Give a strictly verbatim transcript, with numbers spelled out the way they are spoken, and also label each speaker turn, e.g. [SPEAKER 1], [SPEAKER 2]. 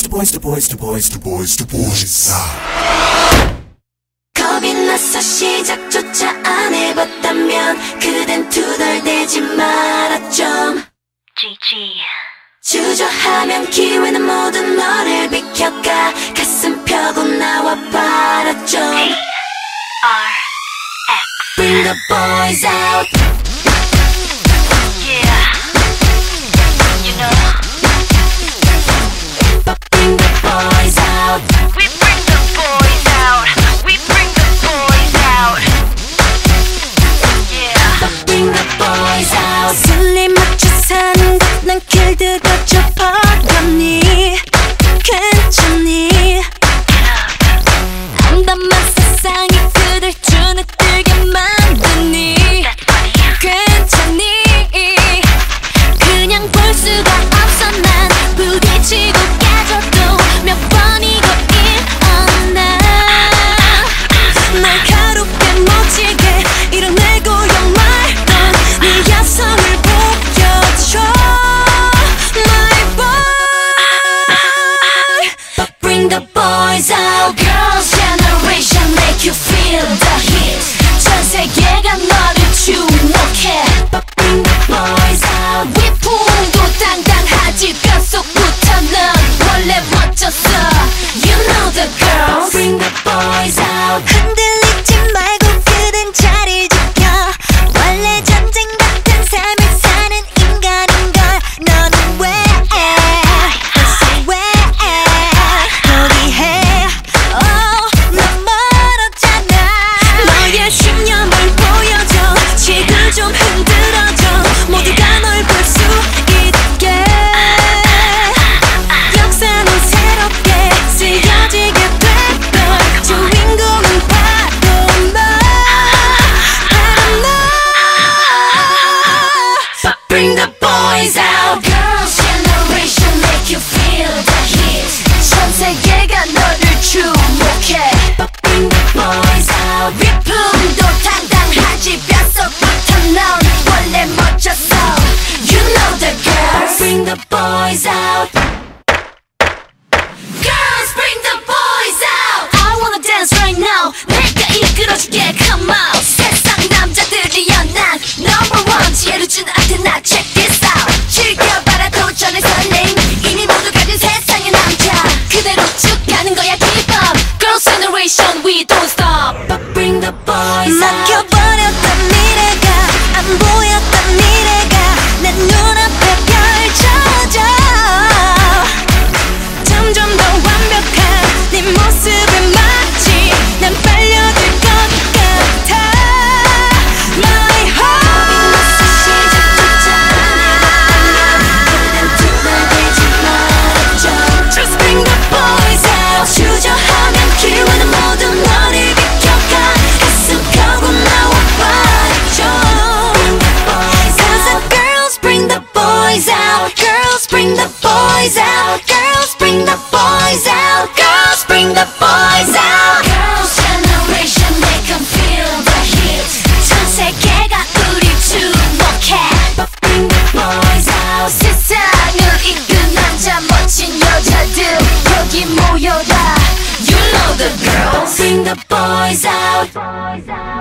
[SPEAKER 1] boys, the boys, the boys, the boys, the boys, the boys.
[SPEAKER 2] 겁이 나서 시작조차 안 해봤다면 그댄 투덜대지 마라 좀. 지지. 주저하면 기회는 모두 너를 비켜가. 가슴 펴고 나와 봐라 좀. T R X. Bring the boys out. Yeah. You know. Bring the boys out. We bring the boys out. We bring the boys out. Yeah. Bring the boys out. 슬리 맞춰 사는 것 난 길들여줘 버렸니? 괜찮니? 암담한 세상이 그댈 주눅들게 만드니? 괜찮니? 그냥 볼 수가 없어 난 부딪히고 깨져도 몇 번이고 일어나. 날 가롭게 멋지게 이뤄내고 영말던 네 야성을 보여줘. My boy. But bring the boys out. Girls generation make you feel the heat. 전 세계가 너를 주목해. But bring the boys out. 위풍도 당당하지 뼛속부터 넌 원래 멋졌어. You know the girls. Bring the boys out. 흔들리지 말고 그댄 자리 지켜. 원래 전쟁 같은 삶을 사는 인간인걸. 너는 왜 대체 왜 포기해? Oh, 넌 멀었잖아. 너의 신념을 보여줘. 지금 좀 흔들어줘. 모두가 널 볼 수 있게. 역사는 새롭게 쓰여지게 될걸. 주인공은 바로 너, 바로 너. But bring the boys out. Girls generation make you feel the heat. 전 세계가 너를 주목해. But bring the boys out. 위풍도 당당하지 뼛속부터 넌 원래 멋졌어. You know the girls. Bring the boys out. Girls, bring the boys out. I wanna dance right now. 내가 이끌어줄게. Come out. 세상 남자들이여 난 number one. 지혜를 준 아테나. Check this out. 즐겨봐라 도전의 설렘. 이미 모두 가진 세상의 남자. 그대로 쭉 가는 거야. Keep up. Girls generation we don't stop. But bring the boys out. 막혀버렸던 미래가 안 보였던 미래가 내 눈앞에 펼쳐져. 점점 더 완벽한 네 모습에 마치 난 빨려들 것 같아. My heart. 시작조차 안 해봤다면 그댄 투덜대지 말았죠. Just bring the boys out. 주저하면 기회는 모두 너를 비켜가. 가슴 펴고 나와 봐줘. Bring the boys out. Cause the girls bring the boys out. Girls bring the boys out. Girls bring the boys out. Girls bring the boys out. Girls generation make them feel the heat. 전 세계가 우리 주목해. But bring the boys out. 세상을 이끈 남자 멋진 여자들 여기 모여라. You know the girls. Bring the boys out.